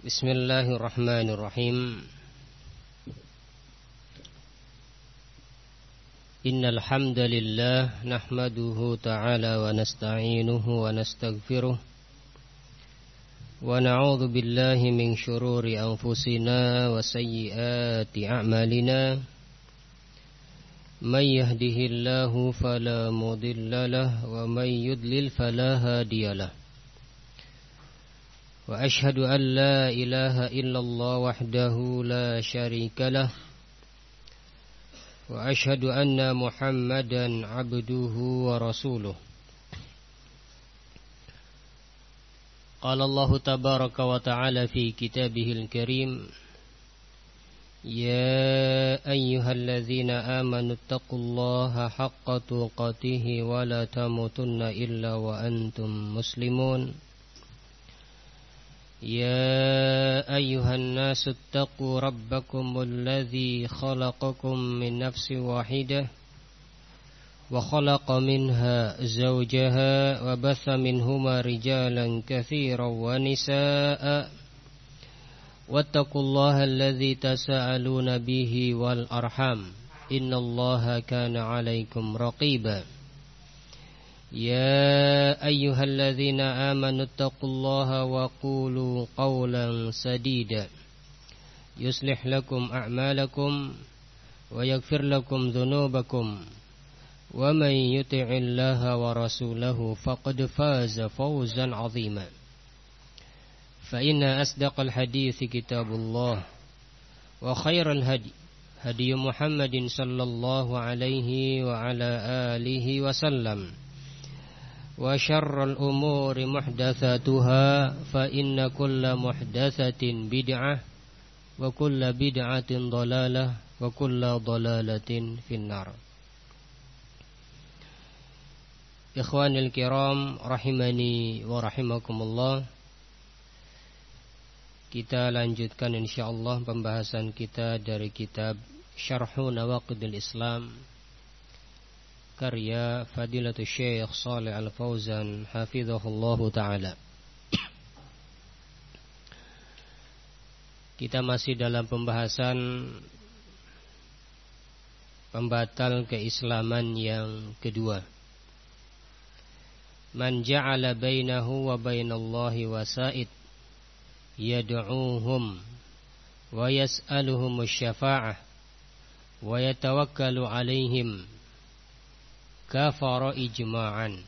Bismillahirrahmanirrahim. Innal hamdalillah nahmaduhu ta'ala wa nasta'inuhu wa nastaghfiruh wa na'udzu billahi min shururi anfusina wa sayyiati a'malina. May yahdihillahu fala mudilla lahu wa may yudlil fala hadiyalah. Wa ashhadu an la ilaha illallah wahdahu la syarika lah. Wa ashhadu anna Muhammadan abduhu wa rasuluh. Qala Allah tabaraka wa ta'ala fi kitabihil karim. Ya ayyuhalladzina amanu taqullaha haqqa tuqatih wa la tamutunna illa wa antum muslimun. يا أيها الناس اتقوا ربكم الذي خلقكم من نفس واحدة وخلق منها زوجها وبث منهما رجالا كثيرا ونساء واتقوا الله الذي تساءلون به والأرحام إن الله كان عليكم رقيبا يا أيها الذين آمنوا اتقوا الله وقولوا قولا سديدا يصلح لكم أعمالكم ويغفر لكم ذنوبكم ومن يطع الله ورسوله فقد فاز فوزا عظيما فإن أصدق الحديث كتاب الله وخير الهدي هدي محمد صلى الله عليه وعلى آله وسلم وشر الأمور محدثاتها فإن كل محدثة بدعة وكل بدعة ضلالة وكل ضلالة في النار. Ikhwanil kiram rahimani wa rahimakumullah. Kita lanjutkan insyaallah pembahasan kita dari kitab Syarhu Nawaqidil Islam karya Fadilatul Syekh Shalih Al-Fauzan hafizahullahu ta'ala. Kita masih dalam pembahasan pembatal keislaman yang kedua. Man ja'ala bainahu wa bainallahi wasa'id yad'uuhum wa yas'aluhum asy-syafa'ah wa yatawakkalu 'alaihim kafara ijma'an.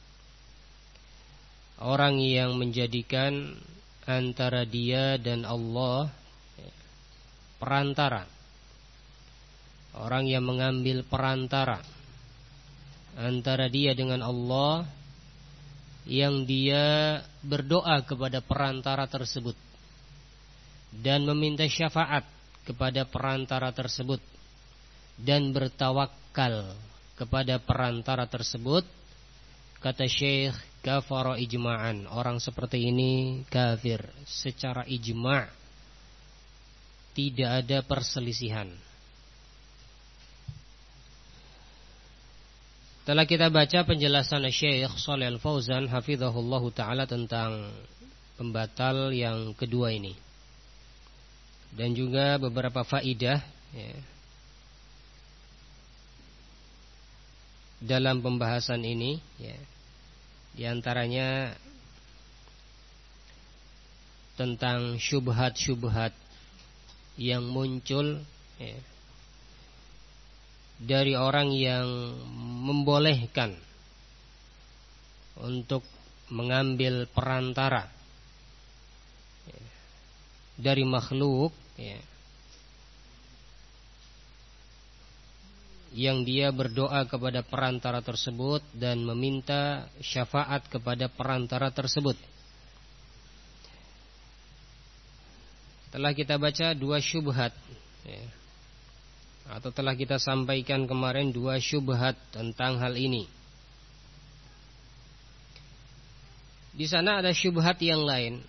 Orang yang menjadikan antara dia dan Allah perantara, orang yang mengambil perantara antara dia dengan Allah, yang dia berdoa kepada perantara tersebut dan meminta syafaat kepada perantara tersebut dan bertawakal kepada perantara tersebut, kata Syekh, kafara ijma'an. Orang seperti ini kafir secara ijma', tidak ada perselisihan. Setelah kita baca penjelasan Syekh Shalih Al-Fauzan hafizahullahu ta'ala tentang pembatal yang kedua ini, dan juga beberapa faidah dalam pembahasan ini, di antaranya tentang syubhat-syubhat yang muncul dari orang yang membolehkan untuk mengambil perantara dari makhluk yang dia berdoa kepada perantara tersebut dan meminta syafaat kepada perantara tersebut. Telah kita baca dua syubhat, atau telah kita sampaikan kemarin dua syubhat tentang hal ini. Di sana ada syubhat yang lain.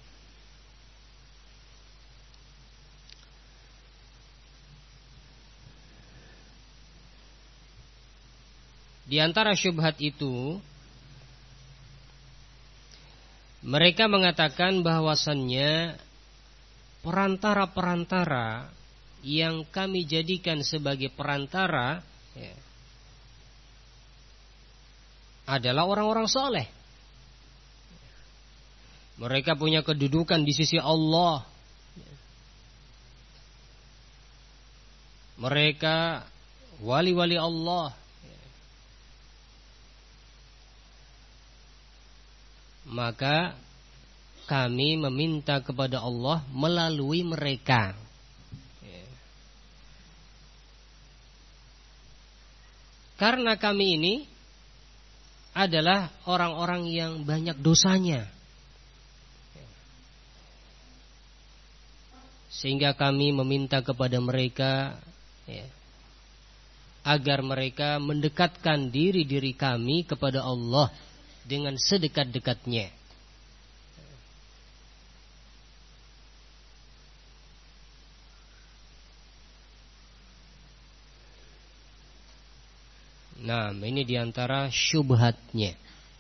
Di antara syubhat itu, mereka mengatakan bahwasannya perantara-perantara yang kami jadikan sebagai perantara adalah orang-orang soleh. Mereka punya kedudukan di sisi Allah. Mereka wali-wali Allah. Maka kami meminta kepada Allah melalui mereka. Karena kami ini adalah orang-orang yang banyak dosanya, sehingga kami meminta kepada mereka agar mereka mendekatkan diri kami kepada Allah dengan sedekat-dekatnya. Nah, ini diantara syubhatnya.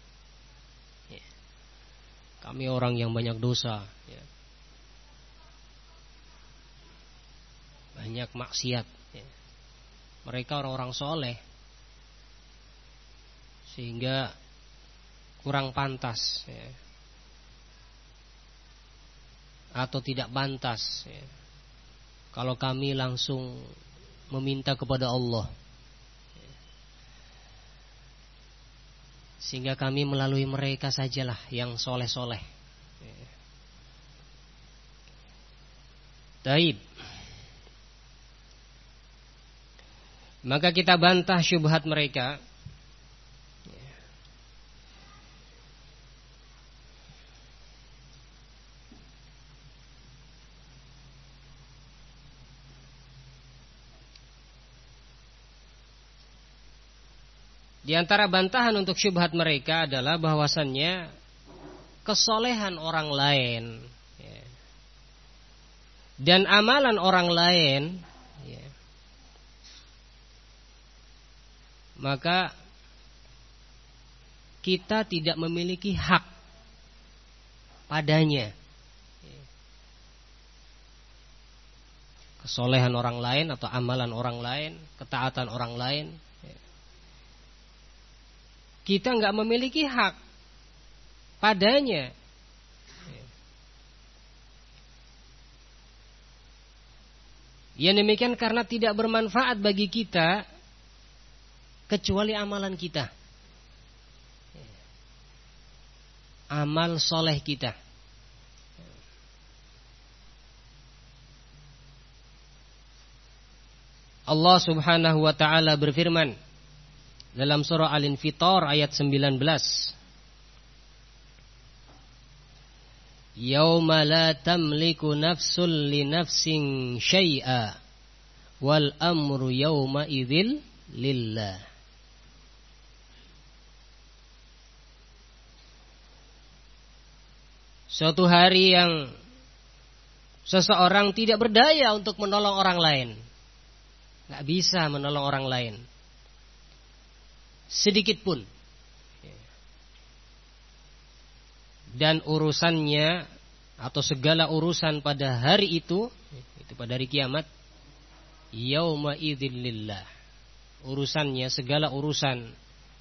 Kami orang yang banyak dosa, banyak maksiat. Mereka orang-orang soleh, sehingga kurang pantas atau tidak pantas kalau kami langsung meminta kepada Allah, sehingga kami melalui mereka sajalah yang soleh-soleh. Taib. Maka kita bantah syubhat mereka. Di antara bantahan untuk syubhat mereka adalah bahwasannya kesolehan orang lain dan amalan orang lain, maka kita tidak memiliki hak padanya. Kesolehan orang lain atau amalan orang lain, ketaatan orang lain, kita nggak memiliki hak padanya. Yang demikian karena tidak bermanfaat bagi kita kecuali amalan kita, amal soleh kita. Allah Subhanahu wa ta'ala berfirman dalam surah Al-Infitar ayat 19, Yauma la tamliku nafsun li nafsin syai'a wal amru yauma idzil lillah. Suatu hari yang seseorang tidak berdaya untuk menolong orang lain, gak bisa menolong orang lain sedikit pun, dan urusannya atau segala urusan pada hari itu pada hari kiamat, yauma idzil lillah, urusannya, segala urusan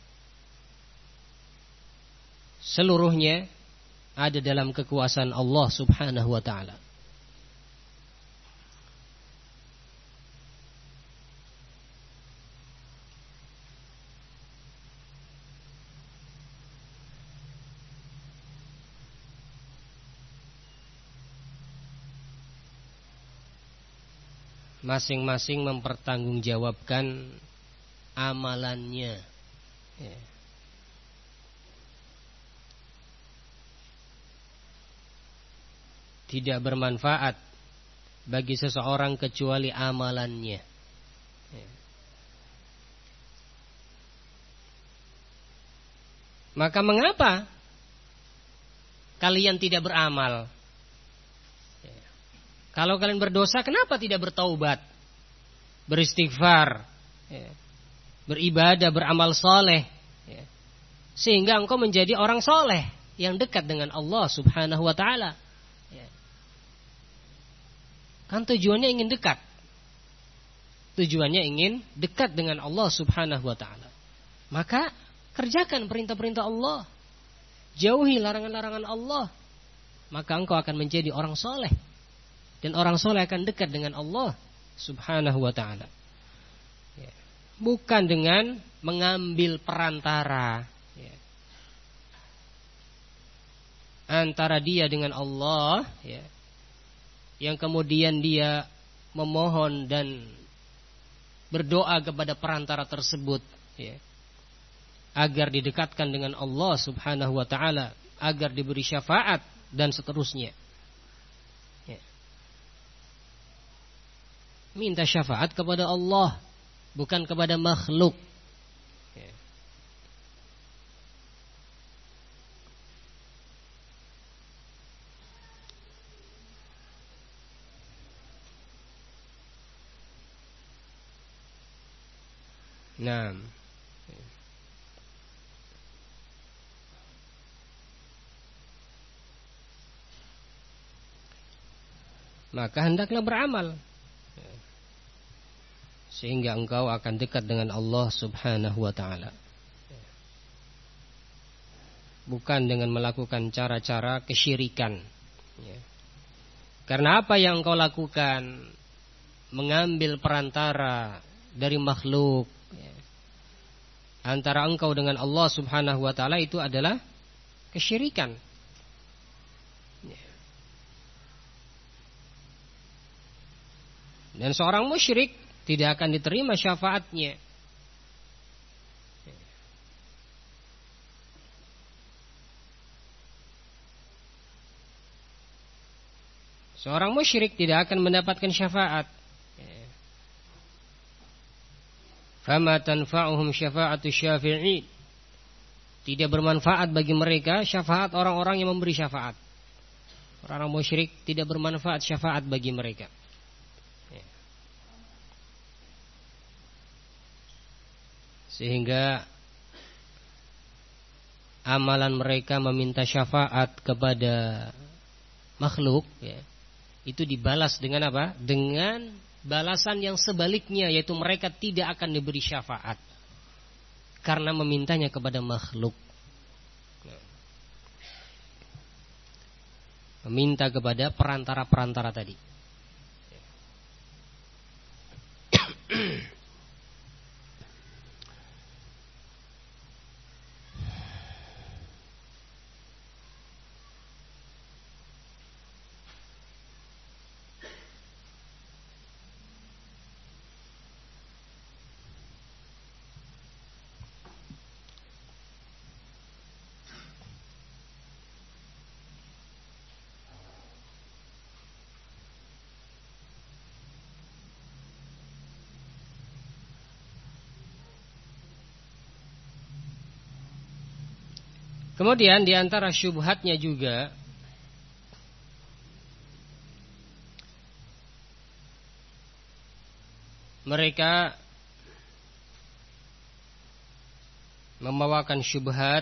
seluruhnya ada dalam kekuasaan Allah Subhanahu wa ta'ala. Masing-masing mempertanggungjawabkan amalannya. Tidak bermanfaat bagi seseorang kecuali amalannya. Maka mengapa kalian tidak beramal? Kalau kalian berdosa, kenapa tidak bertaubat, beristighfar, beribadah, beramal soleh, sehingga engkau menjadi orang soleh yang dekat dengan Allah Subhanahu wa ta'ala. Kan tujuannya ingin dekat. Tujuannya ingin dekat dengan Allah Subhanahu wa taala. Maka kerjakan perintah-perintah Allah. Jauhi larangan-larangan Allah. Maka engkau akan menjadi orang soleh. Dan orang soleh akan dekat dengan Allah Subhanahu wa ta'ala. Bukan dengan mengambil perantara antara dia dengan Allah, yang kemudian dia memohon dan berdoa kepada perantara tersebut, agar didekatkan dengan Allah Subhanahu wa ta'ala, agar diberi syafaat dan seterusnya. Minta syafaat kepada Allah, bukan kepada makhluk. Nah, maka hendaklah beramal sehingga engkau akan dekat dengan Allah Subhanahu wa ta'ala. Bukan dengan melakukan cara-cara kesyirikan. Karena apa yang engkau lakukan, mengambil perantara dari makhluk antara engkau dengan Allah Subhanahu wa ta'ala, itu adalah kesyirikan. Dan seorang musyrik tidak akan diterima syafaatnya. Seorang musyrik tidak akan mendapatkan syafaat. Fama tanfa'uhum syafa'atu syafi'in. Tidak bermanfaat bagi mereka syafaat orang-orang yang memberi syafaat. Orang musyrik tidak bermanfaat syafaat bagi mereka. Sehingga amalan mereka meminta syafaat kepada makhluk, itu dibalas dengan apa? Dengan balasan yang sebaliknya, yaitu mereka tidak akan diberi syafaat karena memintanya kepada makhluk. Meminta kepada perantara-perantara tadi. Kemudian di antara syubhatnya juga mereka membawakan syubhat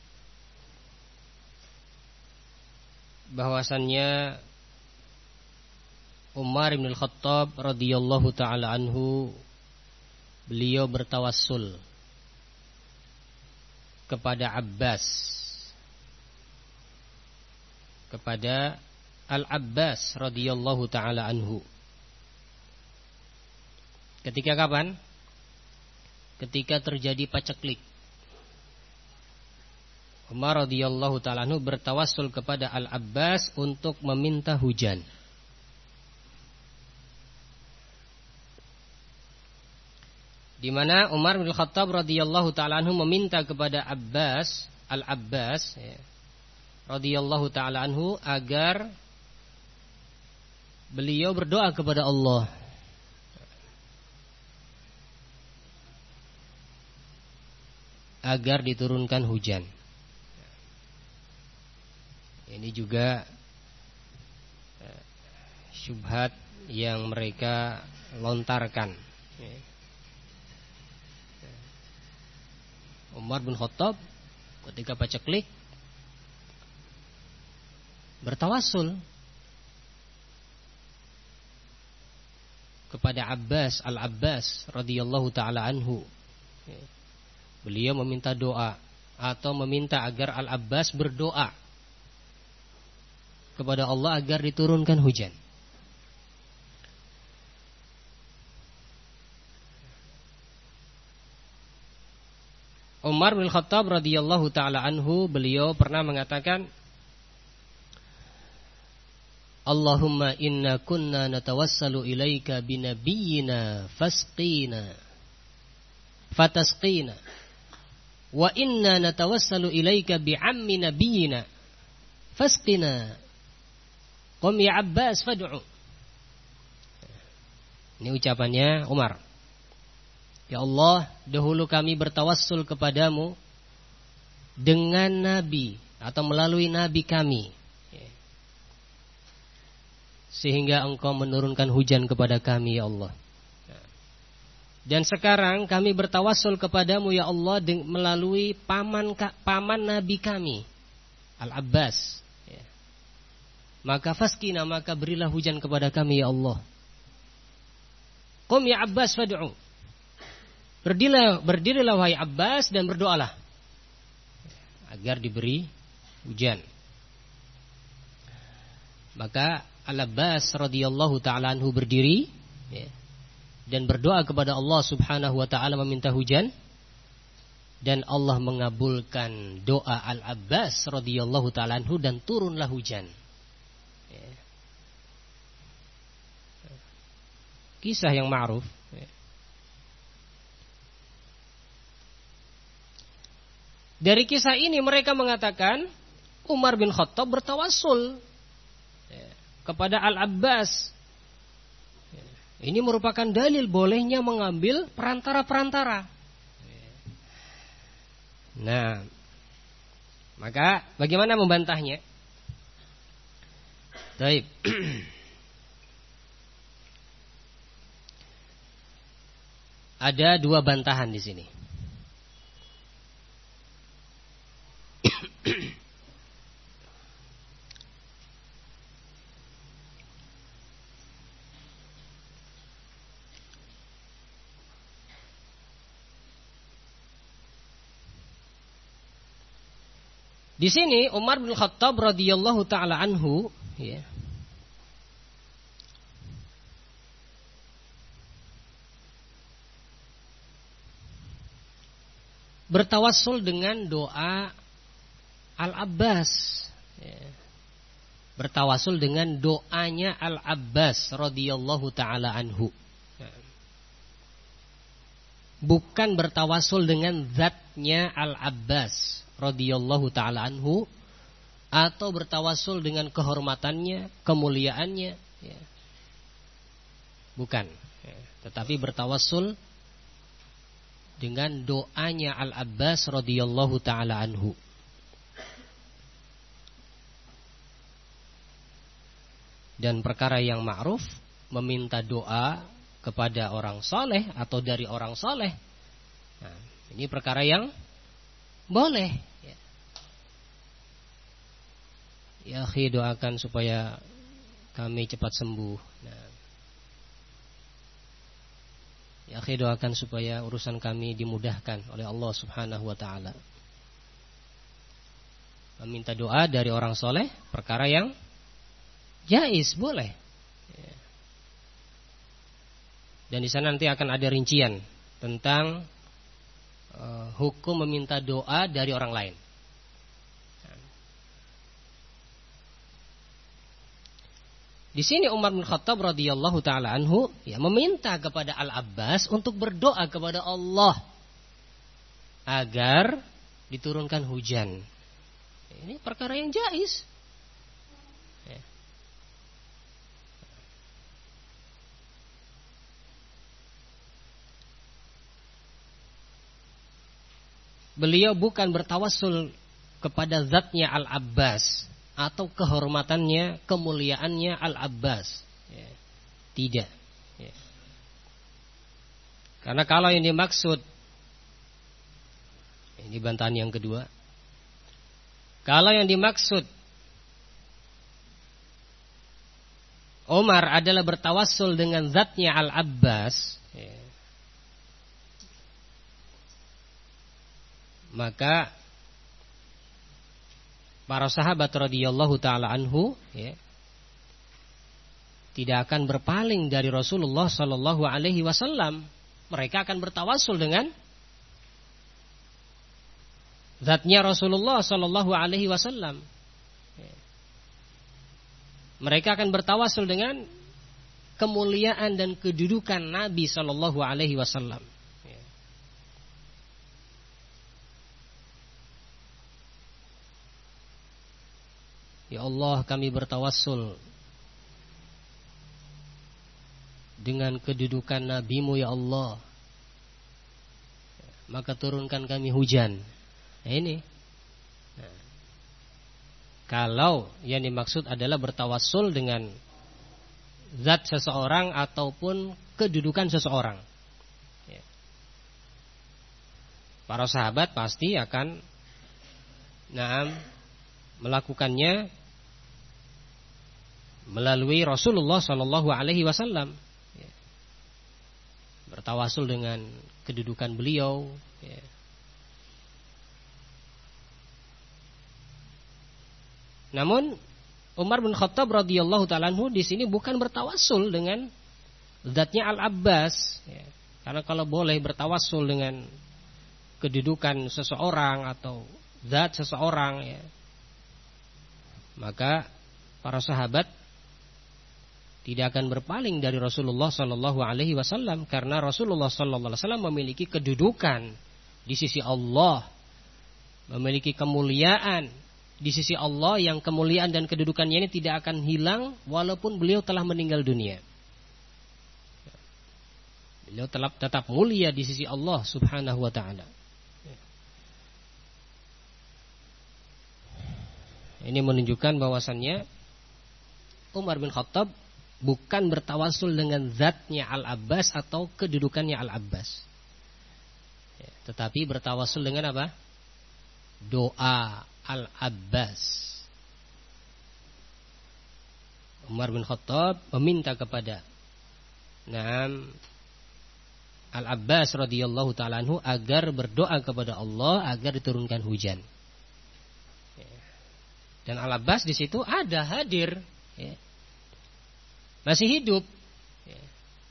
bahwasannya Umar bin Al-Khattab radhiyallahu taala anhu, beliau bertawassul kepada Abbas, kepada Al-Abbas radhiyallahu taala anhu. Ketika kapan? Ketika terjadi paceklik. Umar radhiyallahu taala anhu bertawassul kepada Al-Abbas untuk meminta hujan. Di mana Umar bin Khattab radhiyallahu taala anhu meminta kepada Abbas, Al-Abbas radhiyallahu taala anhu, agar beliau berdoa kepada Allah agar diturunkan hujan. Ini juga syubhat yang mereka lontarkan. Umar bin Khattab ketika paceklik bertawassul kepada Al-Abbas radhiyallahu taala anhu. Beliau meminta doa atau meminta agar Al-Abbas berdoa kepada Allah agar diturunkan hujan. Umar bin Khattab radhiyallahu taala anhu, beliau pernah mengatakan, Allahumma inna kunna natawassalu ilaika binabiyyina fasqina fatasqina wa inna natawassalu ilaika bi'ammi nabiyyina fasqina qum ya Abbas fad'u. Ini ucapannya Umar. Ya Allah, dahulu kami bertawassul kepadamu dengan nabi atau melalui nabi kami, sehingga engkau menurunkan hujan kepada kami ya Allah. Dan sekarang kami bertawassul kepadamu ya Allah melalui paman nabi kami Al-Abbas. Maka faskina, maka berilah hujan kepada kami ya Allah. Qum ya Abbas fad'u. Berdirilah wahai Abbas dan berdoalah agar diberi hujan. Maka Al-Abbas radhiyallahu taala anhu berdiri dan berdoa kepada Allah Subhanahu wa taala meminta hujan, dan Allah mengabulkan doa Al-Abbas radhiyallahu taala anhu dan turunlah hujan. Kisah yang ma'ruf. Dari kisah ini mereka mengatakan Umar bin Khattab bertawassul kepada Al-Abbas. Ini merupakan dalil bolehnya mengambil perantara-perantara. Nah, maka bagaimana membantahnya? Baik. Ada dua bantahan di sini. Di sini Umar bin Khattab radhiyallahu taala anhu bertawassul dengan doa Al-Abbas. Bertawassul dengan doanya Al-Abbas radhiyallahu taala anhu. Bukan bertawassul dengan zatnya Al-Abbas radhiyallahu taala anhu, atau bertawassul dengan kehormatannya, kemuliaannya, bukan. Tetapi bertawassul dengan doanya Al-Abbas radhiyallahu taala anhu. Dan perkara yang ma'ruf, meminta doa kepada orang soleh atau dari orang soleh, nah, ini perkara yang boleh. Ya akhi, doakan supaya kami cepat sembuh. Nah, ya akhi, doakan supaya urusan kami dimudahkan oleh Allah Subhanahu wa taala. Meminta doa dari orang soleh perkara yang jaiz, boleh. Dan di sana nanti akan ada rincian tentang hukum meminta doa dari orang lain. Di sini Umar bin Khattab radhiyallahu taala anhu meminta kepada Al-Abbas untuk berdoa kepada Allah agar diturunkan hujan. Ini perkara yang jaiz. Beliau bukan bertawassul kepada zatnya Al-Abbas atau kehormatannya, kemuliaannya Al-Abbas. Tidak. Karena kalau yang dimaksud, ini bantahan yang kedua, kalau yang dimaksud Umar adalah bertawassul dengan zatnya Al-Abbas, ya, maka para sahabat radhiyallahu taala anhu, ya, tidak akan berpaling dari Rasulullah sallallahu alaihi wasallam. Mereka akan bertawassul dengan zatnya Rasulullah sallallahu alaihi wasallam. Mereka akan bertawassul dengan kemuliaan dan kedudukan Nabi sallallahu alaihi wasallam. Ya Allah, kami bertawassul dengan kedudukan Nabi-Mu ya Allah. Maka turunkan kami hujan. Nah, ini. Nah, kalau yang dimaksud adalah bertawassul dengan zat seseorang ataupun kedudukan seseorang, ya, para sahabat pasti akan melakukannya melalui Rasulullah Shallallahu Alaihi Wasallam, ya, bertawassul dengan kedudukan beliau, ya. Namun Umar bin Khattab radhiyallahu ta'ala anhu di sini bukan bertawassul dengan zatnya Al-Abbas, ya. Karena kalau boleh bertawassul dengan kedudukan seseorang atau zat seseorang, ya, maka para sahabat tidak akan berpaling dari Rasulullah Sallallahu Alaihi Wasallam, karena Rasulullah Sallallahu Alaihi Wasallam memiliki kedudukan di sisi Allah, memiliki kemuliaan di sisi Allah yang kemuliaan dan kedudukannya ini tidak akan hilang walaupun beliau telah meninggal dunia. Beliau tetap mulia di sisi Allah Subhanahu wa taala. Ini menunjukkan bahwasannya Umar bin Khattab bukan bertawassul dengan zatnya Al-Abbas atau kedudukannya Al-Abbas, tetapi bertawassul dengan apa? Doa Al-Abbas. Umar bin Khattab meminta kepada Al-Abbas radhiyallahu ta'ala anhu agar berdoa kepada Allah agar diturunkan hujan. Dan Al-Abbas di situ ada hadir, ya, masih hidup, ya.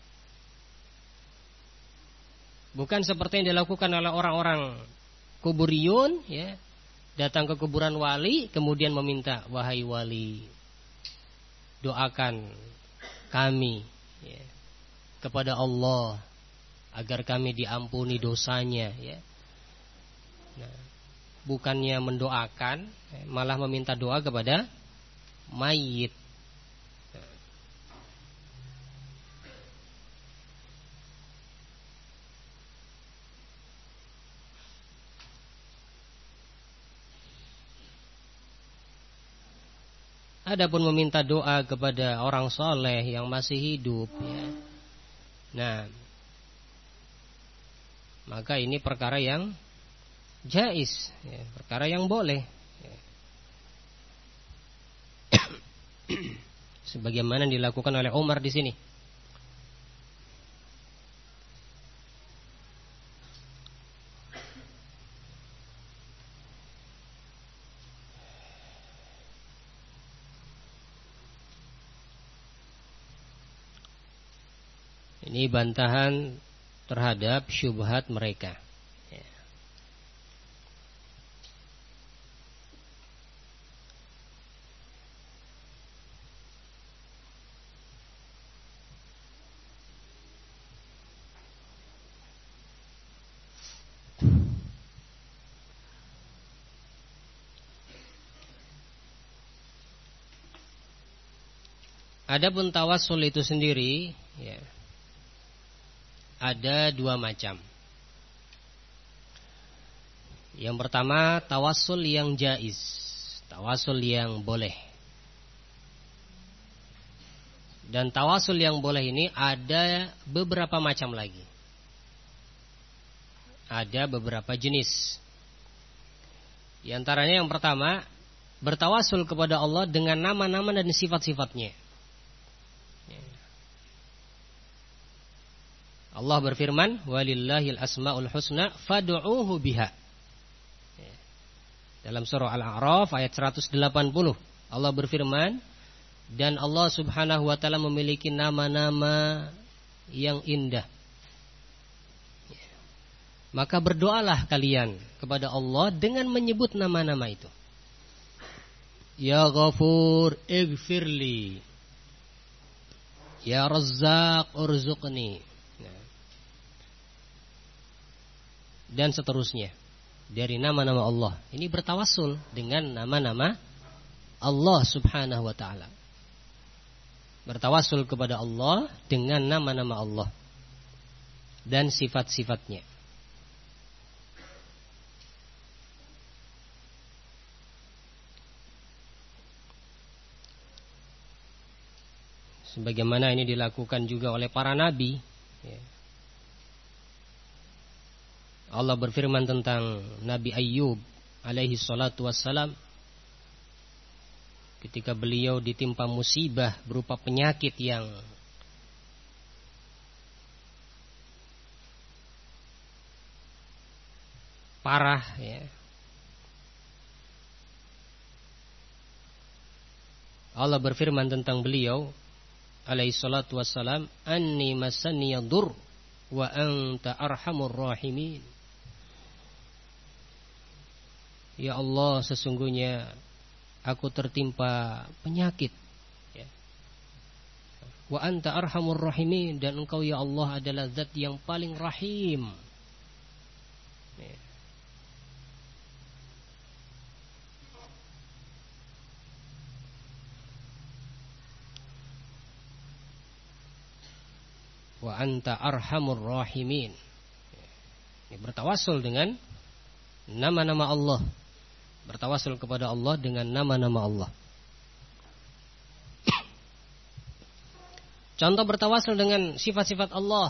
Bukan seperti yang dilakukan oleh orang-orang kuburiyun, ya, datang ke kuburan wali kemudian meminta, wahai wali, doakan kami, ya, kepada Allah agar kami diampuni dosanya, ya. Nah, bukannya mendoakan, malah meminta doa kepada mayit. Adapun meminta doa kepada orang soleh yang masih hidup, ya, nah, maka ini perkara yang jaiz, ya, perkara yang boleh, ya. Sebagaimana dilakukan oleh Umar di sini. Ini bantahan terhadap syubhat mereka. Adapun tawassul itu sendiri, ya, ada dua macam. Yang pertama tawassul yang jaiz, tawassul yang boleh. Dan tawassul yang boleh ini ada beberapa macam lagi. Ada beberapa jenis. Di antaranya yang pertama, bertawassul kepada Allah dengan nama-nama dan sifat-sifatnya. Allah berfirman, walillahil asmaul husna fad'uuhu biha. Dalam surah Al-A'raf ayat 180 Allah berfirman, dan Allah subhanahu wa ta'ala memiliki nama-nama yang indah. Maka berdoalah kalian kepada Allah dengan menyebut nama-nama itu. Ya Ghafur ighfirli, Ya Razzaq urzuqni, dan seterusnya. Dari nama-nama Allah. Ini bertawassul dengan nama-nama Allah subhanahu wa ta'ala. Bertawassul kepada Allah dengan nama-nama Allah dan sifat-sifatnya. Sebagaimana ini dilakukan juga oleh para nabi. Allah berfirman tentang Nabi Ayyub alaihi salatu wassalam, ketika beliau ditimpa musibah berupa penyakit yang parah, ya. Allah berfirman tentang beliau alaihi salatu wassalam, anni masani yadur wa anta arhamur rahimin. Ya Allah, sesungguhnya aku tertimpa penyakit, ya. Wa anta arhamur rahimin, dan engkau ya Allah adalah zat yang paling rahim, ya. Wa anta arhamur rahimin. Ini bertawassul dengan nama-nama Allah. Bertawassul kepada Allah dengan nama-nama Allah. Contoh bertawassul dengan sifat-sifat Allah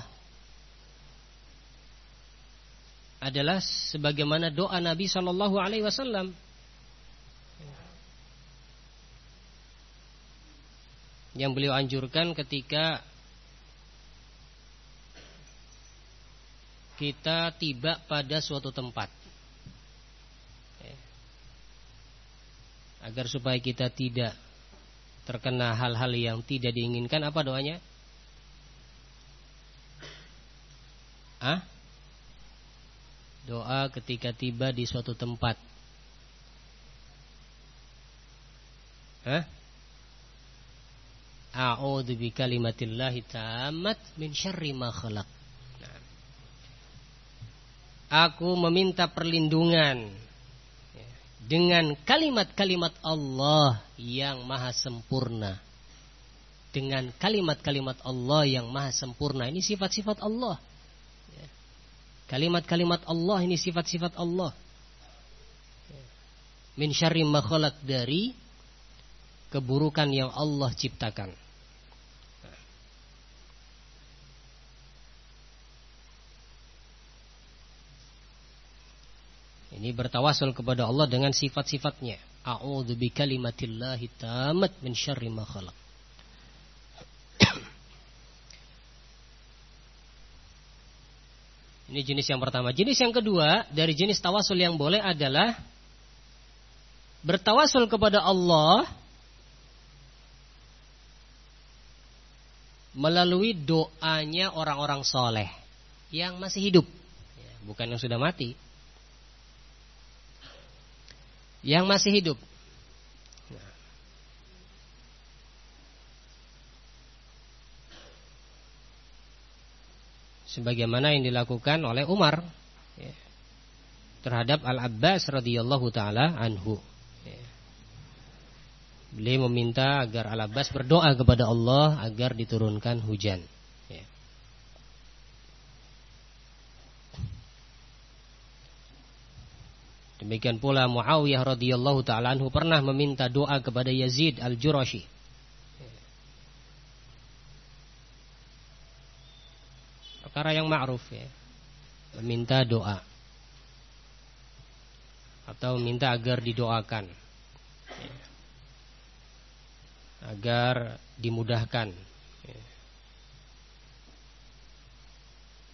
adalah sebagaimana doa Nabi sallallahu alaihi wasallam. Yang beliau anjurkan ketika kita tiba pada suatu tempat, agar supaya kita tidak terkena hal-hal yang tidak diinginkan. Apa doanya? Doa ketika tiba di suatu tempat. A'udzu bikalimatillahi tammat min syarri ma khalaq. Aku meminta perlindungan dengan kalimat-kalimat Allah yang maha sempurna. Dengan kalimat-kalimat Allah yang maha sempurna. Ini sifat-sifat Allah. Kalimat-kalimat Allah ini sifat-sifat Allah. Min syarri ma khalaq, dari keburukan yang Allah ciptakan. Ini bertawassul kepada Allah dengan sifat-sifatnya. A'udzu bikalimatillahi tammat min syarri ma khalaq. Ini jenis yang pertama. Jenis yang kedua dari jenis tawassul yang boleh adalah bertawassul kepada Allah melalui doanya orang-orang soleh yang masih hidup, bukan yang sudah mati. Yang masih hidup. Sebagaimana yang dilakukan oleh Umar terhadap Al-Abbas radhiyallahu taala anhu. Beliau meminta agar Al-Abbas berdoa kepada Allah agar diturunkan hujan. Demikian pula Muawiyah radhiyallahu taala anhu pernah meminta doa kepada Yazid Al-Jurashi. Perkara yang ma'ruf, ya. Meminta doa atau minta agar didoakan, ya. Agar dimudahkan, ya.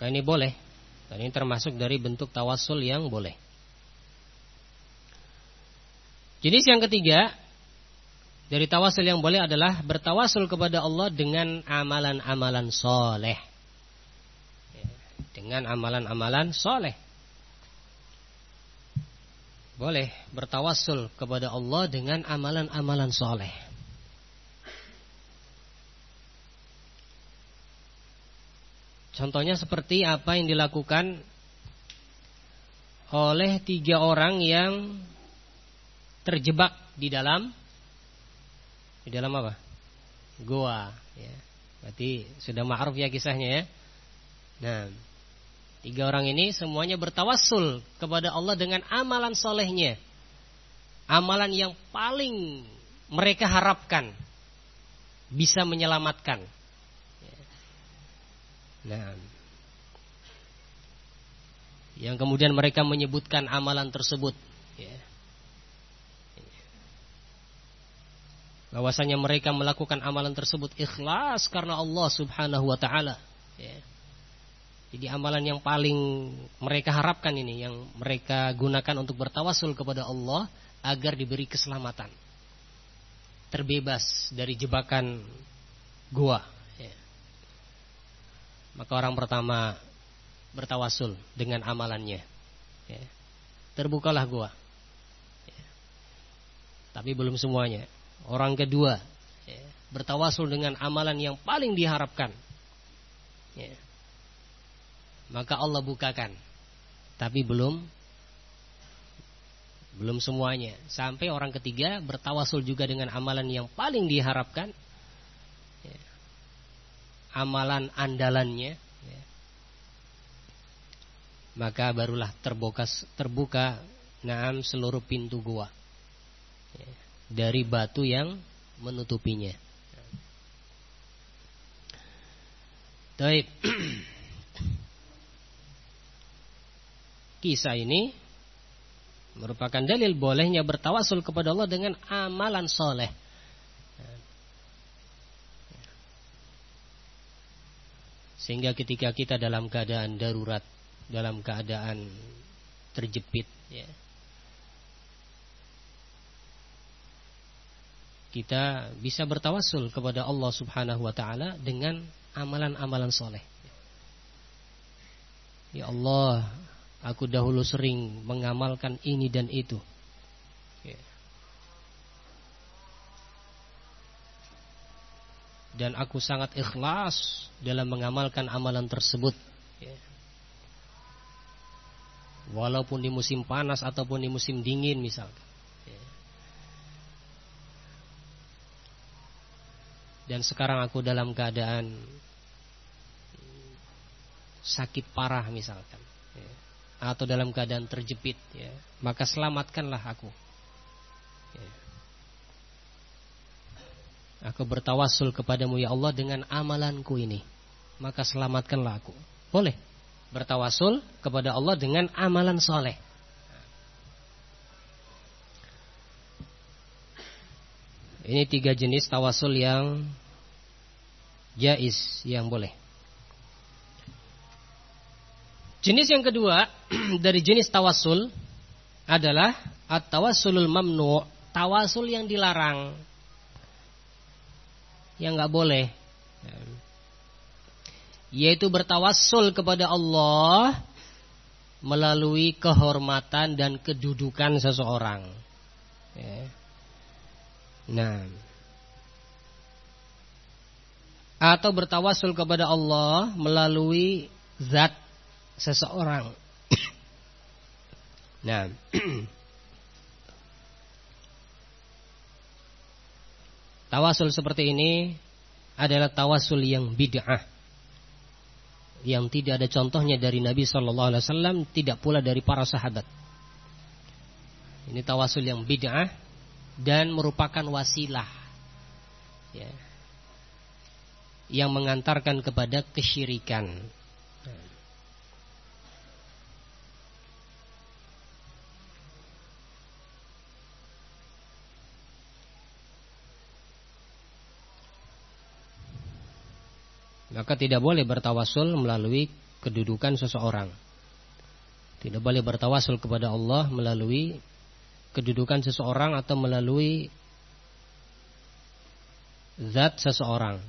Maka ini boleh. Dan ini termasuk dari bentuk tawasul yang boleh. Jenis yang ketiga dari tawasul yang boleh adalah bertawasul kepada Allah dengan amalan-amalan soleh. Dengan amalan-amalan soleh. Boleh bertawasul kepada Allah dengan amalan-amalan soleh. Contohnya seperti apa yang dilakukan oleh 3 orang yang terjebak di dalam apa? Goa. Ya. Berarti sudah ma'ruf ya kisahnya ya. Nah, 3 orang ini semuanya bertawassul kepada Allah dengan amalan solehnya. Amalan yang paling mereka harapkan bisa menyelamatkan. Nah, yang kemudian mereka menyebutkan amalan tersebut. Bahwasanya mereka melakukan amalan tersebut ikhlas karena Allah Subhanahu wa ta'ala. Jadi amalan yang paling mereka harapkan ini, yang mereka gunakan untuk bertawasul kepada Allah agar diberi keselamatan, terbebas dari jebakan gua. Maka orang pertama bertawasul dengan amalannya. Terbukalah gua. Tapi belum semuanya. Orang kedua bertawasul dengan amalan yang paling diharapkan. Maka Allah bukakan. Tapi belum semuanya. Sampai orang ketiga bertawasul juga dengan amalan yang paling diharapkan. Amalan andalannya. Maka barulah terbuka seluruh pintu gua. Dari batu yang menutupinya. Baik. Kisah ini merupakan dalil bolehnya bertawasul kepada Allah dengan amalan soleh. Sehingga ketika kita dalam keadaan darurat, dalam keadaan terjepit, kita bisa bertawasul kepada Allah Subhanahu wa ta'ala dengan amalan-amalan soleh. Ya Allah, aku dahulu sering mengamalkan ini dan itu. Dan aku sangat ikhlas dalam mengamalkan amalan tersebut. Walaupun di musim panas ataupun di musim dingin misalkan. Dan sekarang aku dalam keadaan sakit parah misalkan, atau dalam keadaan terjepit, maka selamatkanlah aku. Aku bertawasul kepadamu ya Allah dengan amalanku ini, maka selamatkanlah aku. Boleh bertawasul kepada Allah dengan amalan soleh. Ini 3 jenis tawasul yang jaiz, yang boleh. Jenis yang kedua dari jenis tawasul adalah at-tawassulul mamnu', tawasul yang dilarang, yang enggak boleh. Yaitu bertawassul kepada Allah melalui kehormatan dan kedudukan seseorang. Atau bertawassul kepada Allah melalui zat seseorang. Tawasul seperti ini adalah tawasul yang bid'ah, yang tidak ada contohnya dari Nabi SAW, tidak pula dari para sahabat. Ini tawasul yang bid'ah dan merupakan wasilah, yang mengantarkan kepada kesyirikan. Maka tidak boleh bertawasul melalui kedudukan seseorang. Tidak boleh bertawasul kepada Allah melalui kedudukan seseorang atau melalui zat seseorang.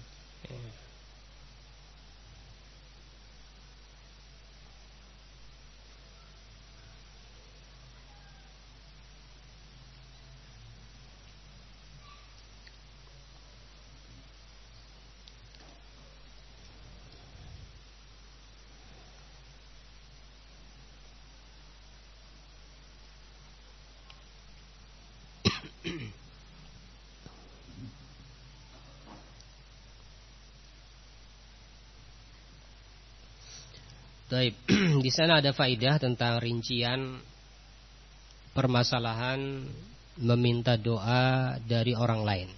Baik, di sana ada faidah tentang rincian permasalahan meminta doa dari orang lain.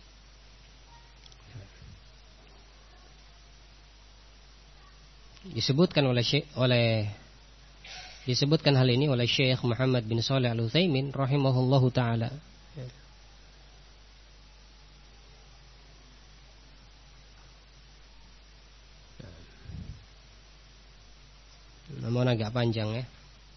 Disebutkan disebutkan hal ini oleh Syekh Muhammad bin Shalih Al-Utsaimin rahimahullahu taala. Namun agak panjang ya.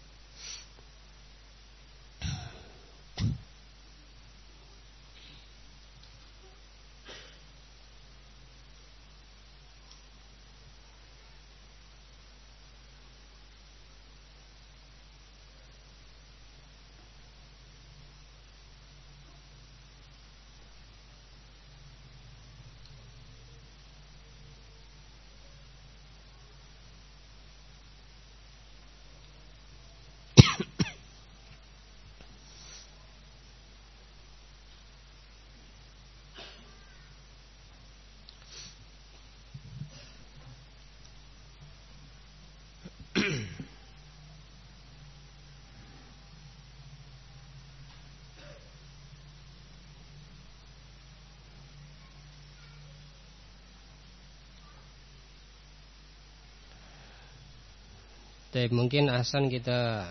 Tapi mungkin Hasan kita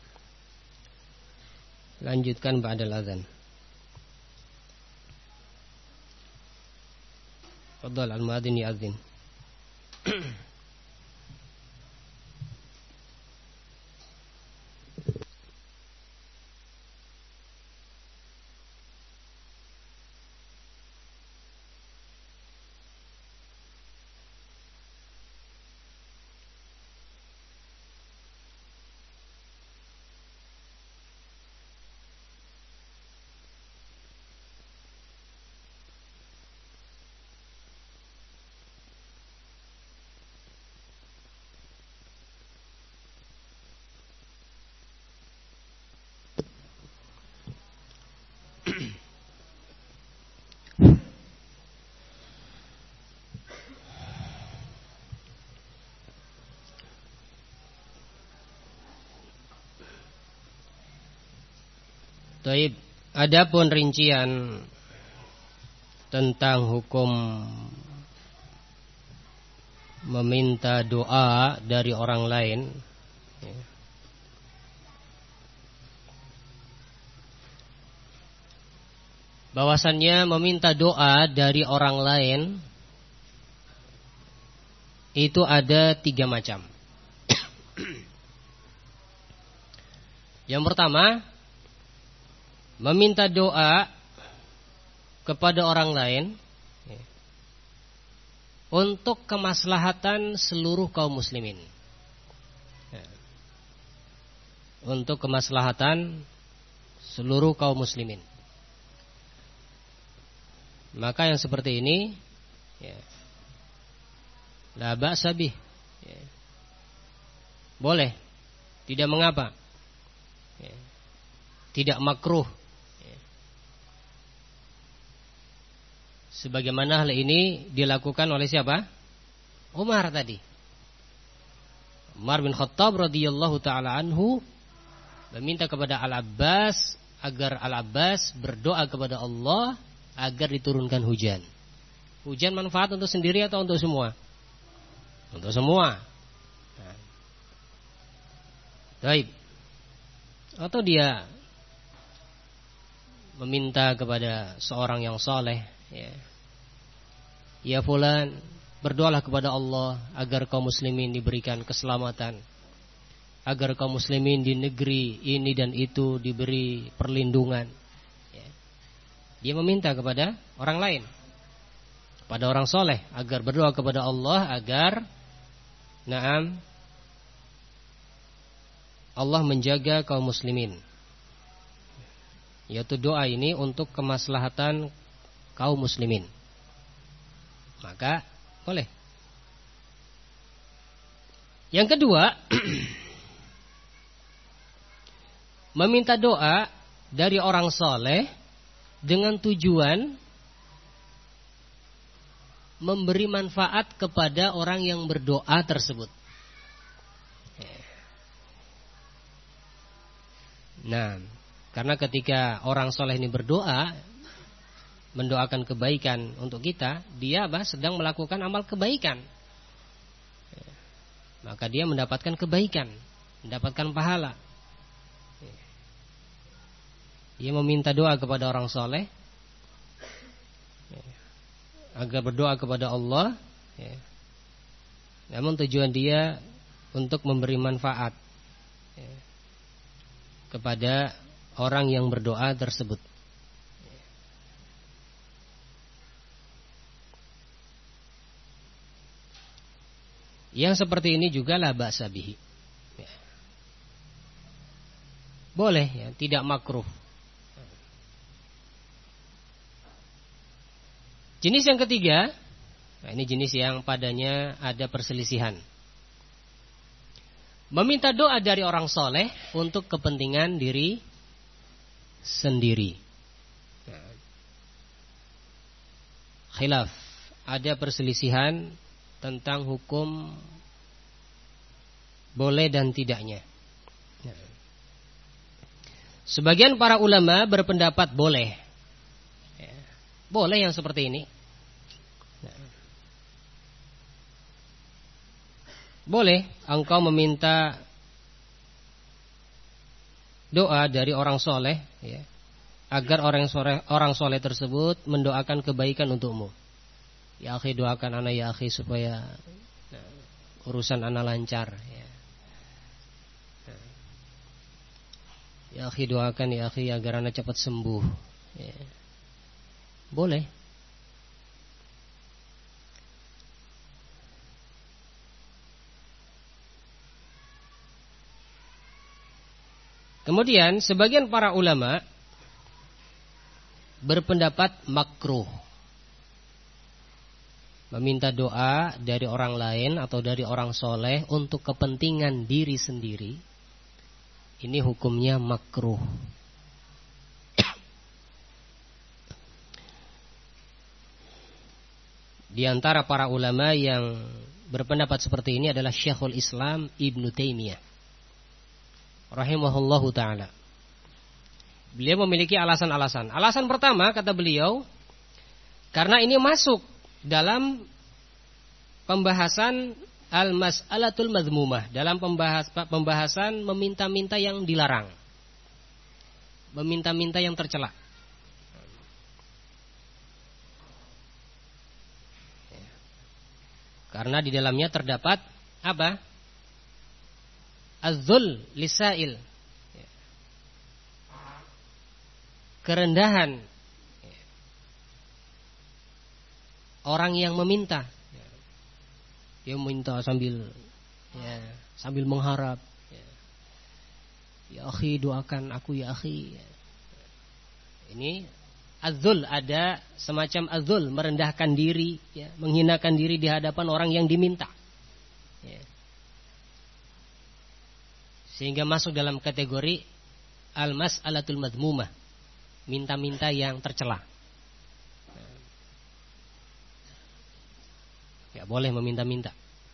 lanjutkan ba'dal adzan. Fadhal al-muadzin ya'dzin. Baik, adapun rincian tentang hukum meminta doa dari orang lain, bahwasannya meminta doa dari orang lain itu ada 3 macam. Yang pertama, meminta doa kepada orang lain untuk kemaslahatan seluruh kaum muslimin. Untuk kemaslahatan seluruh kaum muslimin. Maka yang seperti ini la ba'sa bih, boleh, tidak mengapa, tidak makruh. Sebagaimana hal ini dilakukan oleh siapa? Umar tadi. Umar bin Khattab radhiyallahu taala anhu meminta kepada Al-Abbas agar Al-Abbas berdoa kepada Allah agar diturunkan hujan. Hujan manfaat untuk sendiri atau untuk semua? Untuk semua. Baik. Atau dia meminta kepada seorang yang soleh, ya fulan, berdoalah kepada Allah agar kaum muslimin diberikan keselamatan, agar kaum muslimin di negeri ini dan itu diberi perlindungan. Dia meminta kepada orang lain, kepada orang soleh, agar berdoa kepada Allah agar Allah menjaga kaum muslimin. Yaitu doa ini untuk kemaslahatan kaum muslimin. Maka boleh. Yang kedua, meminta doa dari orang soleh dengan tujuan memberi manfaat kepada orang yang berdoa tersebut. Nah, karena ketika orang soleh ini berdoa, mendoakan kebaikan untuk kita, dia sedang melakukan amal kebaikan. Maka dia mendapatkan kebaikan, mendapatkan pahala. Dia meminta doa kepada orang soleh agar berdoa kepada Allah, namun tujuan dia untuk memberi manfaat kepada orang yang berdoa tersebut. Yang seperti ini juga la ba'sa bihi. Boleh, tidak makruh. Jenis yang ketiga, ini jenis yang padanya ada perselisihan. Meminta doa dari orang soleh untuk kepentingan diri sendiri. Khilaf, ada perselisihan tentang hukum boleh dan tidaknya. Sebagian para ulama berpendapat boleh. Boleh yang seperti ini. Boleh engkau meminta doa dari orang soleh, agar orang soleh tersebut mendoakan kebaikan untukmu. Ya akhi, doakan ana ya akhi supaya urusan ana lancar. Ya akhi, doakan ya akhi agar ana cepat sembuh. Boleh. Kemudian sebagian para ulama berpendapat makruh meminta doa dari orang lain atau dari orang soleh untuk kepentingan diri sendiri. Ini hukumnya makruh. Di antara para ulama yang berpendapat seperti ini adalah Syekhul Islam Ibnu Taimiyah rahimahullahu ta'ala. Beliau memiliki alasan-alasan. Alasan pertama, kata beliau, karena ini masuk dalam pembahasan al-mas'alatul madhmumah, dalam pembahasan meminta-minta yang dilarang, meminta-minta yang tercela. Karena di dalamnya terdapat apa? Az-zul lisail, kerendahan orang yang meminta. Dia meminta sambil mengharap. Ya akhi, doakan aku ya akhi. Ini az-zul, ada semacam az-zul, merendahkan diri, menghinakan diri di hadapan orang yang diminta. Sehingga masuk dalam kategori al-mas'alatul madhmumah, minta-minta yang tercela. Ya boleh meminta-minta.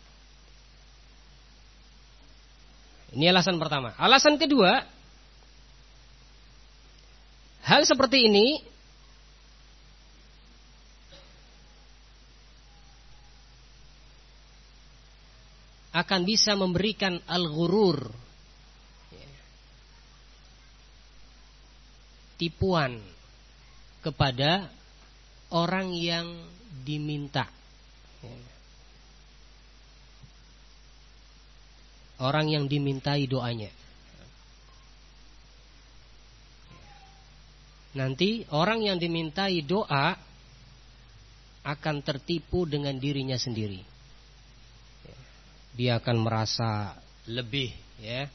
Ini alasan pertama. Alasan kedua, hal seperti ini akan bisa memberikan al-ghurur, tipuan kepada orang yang diminta. orang yang dimintai doanya. Nanti orang yang dimintai doa akan tertipu dengan dirinya sendiri. Dia akan merasa lebih, ya,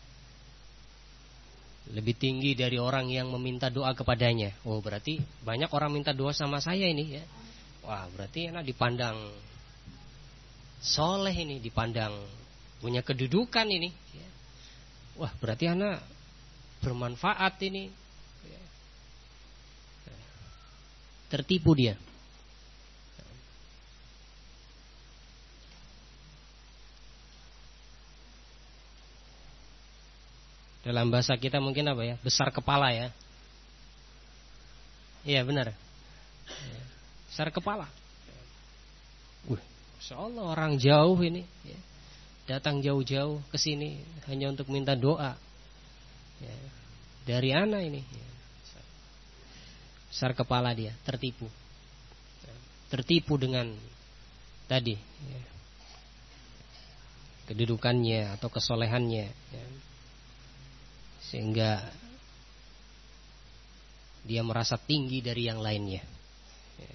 lebih tinggi dari orang yang meminta doa kepadanya. Oh, berarti banyak orang minta doa sama saya ini, ya. Wah, berarti enak dipandang soleh ini, dipandang punya kedudukan ini, ya. Wah, berarti anak bermanfaat ini. Tertipu dia. Dalam bahasa kita mungkin apa ya? Besar kepala, ya. Iya, benar. Besar kepala. Masya Allah, orang jauh ini, ya. Datang jauh-jauh ke sini hanya untuk minta doa, ya. Dari anak ini, ya. Besar kepala dia, tertipu. Tertipu dengan tadi, ya, kedudukannya atau kesolehannya, ya. Sehingga dia merasa tinggi dari yang lainnya, ya.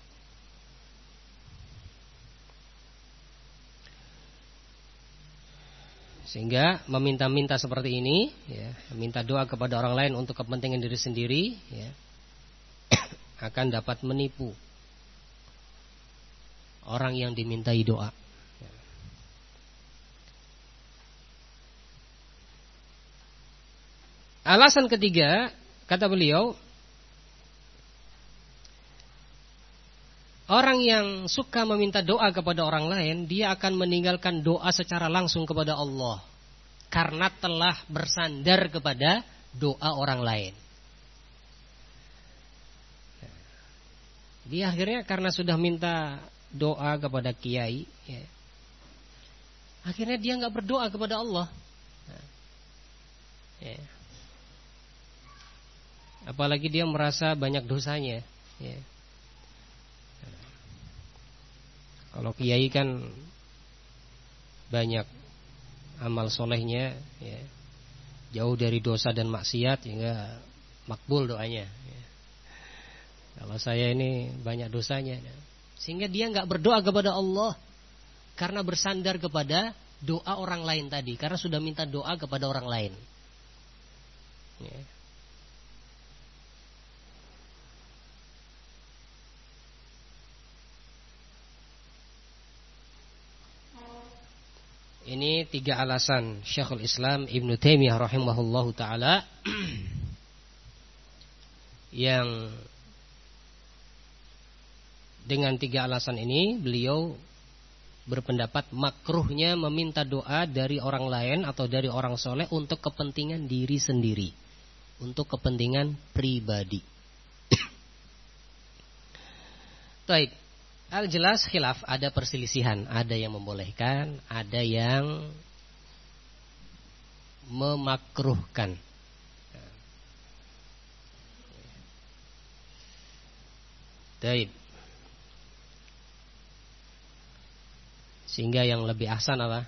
Sehingga meminta-minta seperti ini, ya, meminta doa kepada orang lain untuk kepentingan diri sendiri, ya, akan dapat menipu orang yang dimintai doa. Alasan ketiga, kata beliau, orang yang suka meminta doa kepada orang lain, dia akan meninggalkan doa secara langsung kepada Allah karena telah bersandar kepada doa orang lain. Dia akhirnya karena sudah minta doa kepada kiai, ya, akhirnya dia nggak berdoa kepada Allah. Ya. Apalagi dia merasa banyak dosanya, ya. Kalau kiai kan banyak amal solehnya, ya, jauh dari dosa dan maksiat, hingga makbul doanya, ya. Kalau saya ini banyak dosanya, sehingga dia nggak berdoa kepada Allah karena bersandar kepada doa orang lain tadi, karena sudah minta doa kepada orang lain, ya. Ini 3 alasan Syekhul Islam Ibnu Taimiyah rahimahullahu taala yang dengan 3 alasan ini beliau berpendapat makruhnya meminta doa dari orang lain atau dari orang soleh untuk kepentingan diri sendiri, untuk kepentingan pribadi. Baik, al-jelas khilaf, ada perselisihan, ada yang membolehkan, ada yang memakruhkan. Baik. Sehingga yang lebih ahsan apa?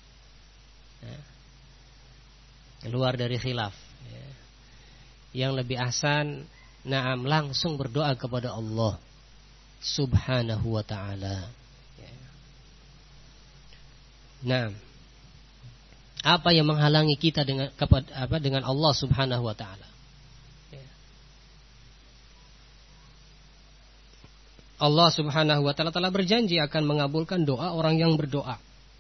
Keluar dari khilaf. Yang lebih ahsan, na'am, langsung berdoa kepada Allah Subhanahu wa ta'ala. Nah, apa yang menghalangi kita dengan Allah Subhanahu wa ta'ala? Allah Subhanahu wa ta'ala telah berjanji akan mengabulkan doa orang yang berdoa.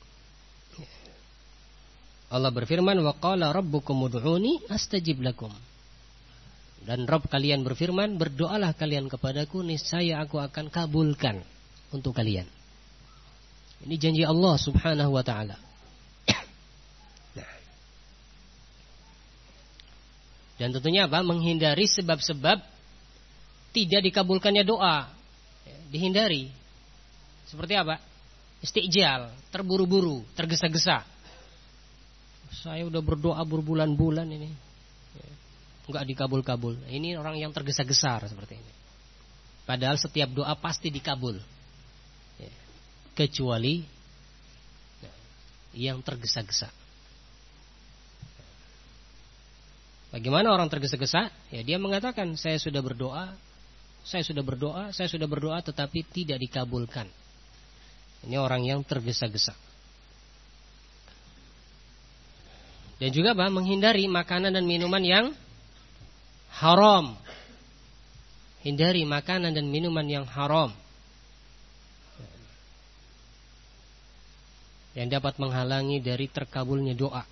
Allah berfirman, wa qala rabbukum ud'uni astajib lakum. Dan Rabb kalian berfirman, berdoalah kalian kepadaku, niscaya aku akan kabulkan untuk kalian. Ini janji Allah Subhanahu wa ta'ala. Dan tentunya apa? Menghindari sebab-sebab tidak dikabulkannya doa. Dihindari. Seperti apa? Istijal, terburu-buru, tergesa-gesa. Saya udah berdoa berbulan-bulan ini, enggak dikabul-kabul. Ini orang yang tergesa-gesa seperti ini. Padahal setiap doa pasti dikabul, kecuali yang tergesa-gesa. Bagaimana orang tergesa-gesa? Ya dia mengatakan saya sudah berdoa, tetapi tidak dikabulkan. Ini orang yang tergesa-gesa. Dan juga menghindari makanan dan minuman yang haram. Hindari makanan dan minuman yang haram, yang dapat menghalangi dari terkabulnya doa.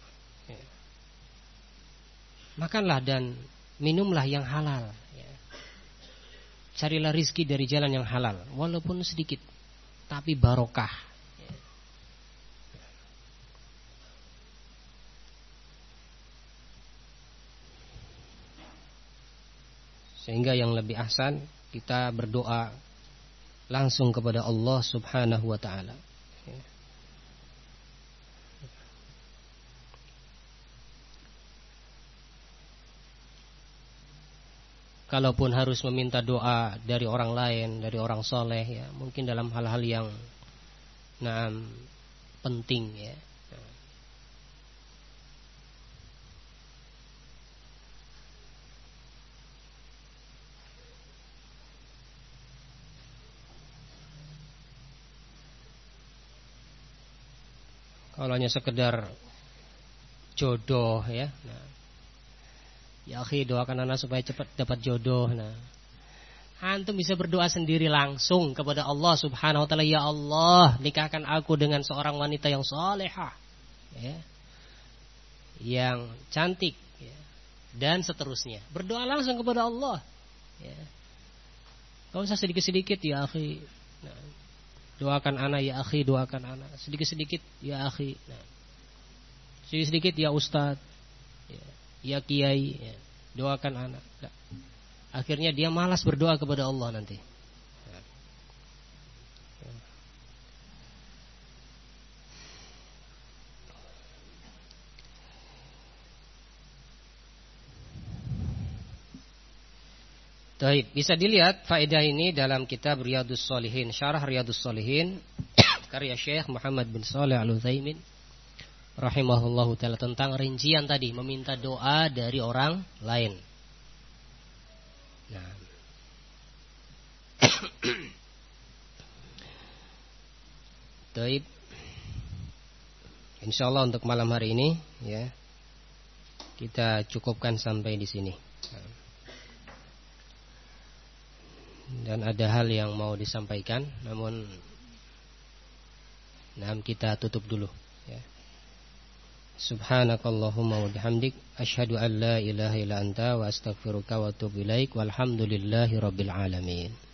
Makanlah dan minumlah yang halal. Carilah rizki dari jalan yang halal, walaupun sedikit, tapi barokah. Sehingga yang lebih ahsan, kita berdoa langsung kepada Allah Subhanahu wa ta'ala. Kalaupun harus meminta doa dari orang lain, dari orang soleh, ya, mungkin dalam hal-hal yang penting, ya. Kalau hanya sekedar jodoh, ya. Ya akhi, doakan anak supaya cepat dapat jodoh. Antum bisa berdoa sendiri langsung kepada Allah Subhanahu wa ta'ala. Ya Allah, nikahkan aku dengan seorang wanita yang salehah, ya, yang cantik, ya, dan seterusnya. Berdoa langsung kepada Allah, ya. Gak usah sedikit-sedikit, ya akhi, doakan anak, ya akhi, doakan anak. Sedikit-sedikit, ya akhi, sedikit-sedikit, ya ustaz, ya kiai, ya, doakan anak. Akhirnya dia malas berdoa kepada Allah nanti. Baik, bisa dilihat faedah ini dalam kitab Riyadhus Shalihin, Syarah Riyadhus Shalihin karya Syekh Muhammad bin Shalih Al-Utsaimin rahimahullahu ta'ala, tentang rincian tadi meminta doa dari orang lain. Nah. Baik. Insyaallah untuk malam hari ini, ya, kita cukupkan sampai di sini. Dan ada hal yang mau disampaikan, namun kita tutup dulu, ya. Subhanakallahumma wa bihamdik asyhadu an la ilaha illa anta wa astaghfiruka wa atubu ilaik walhamdulillahi rabbil alamin.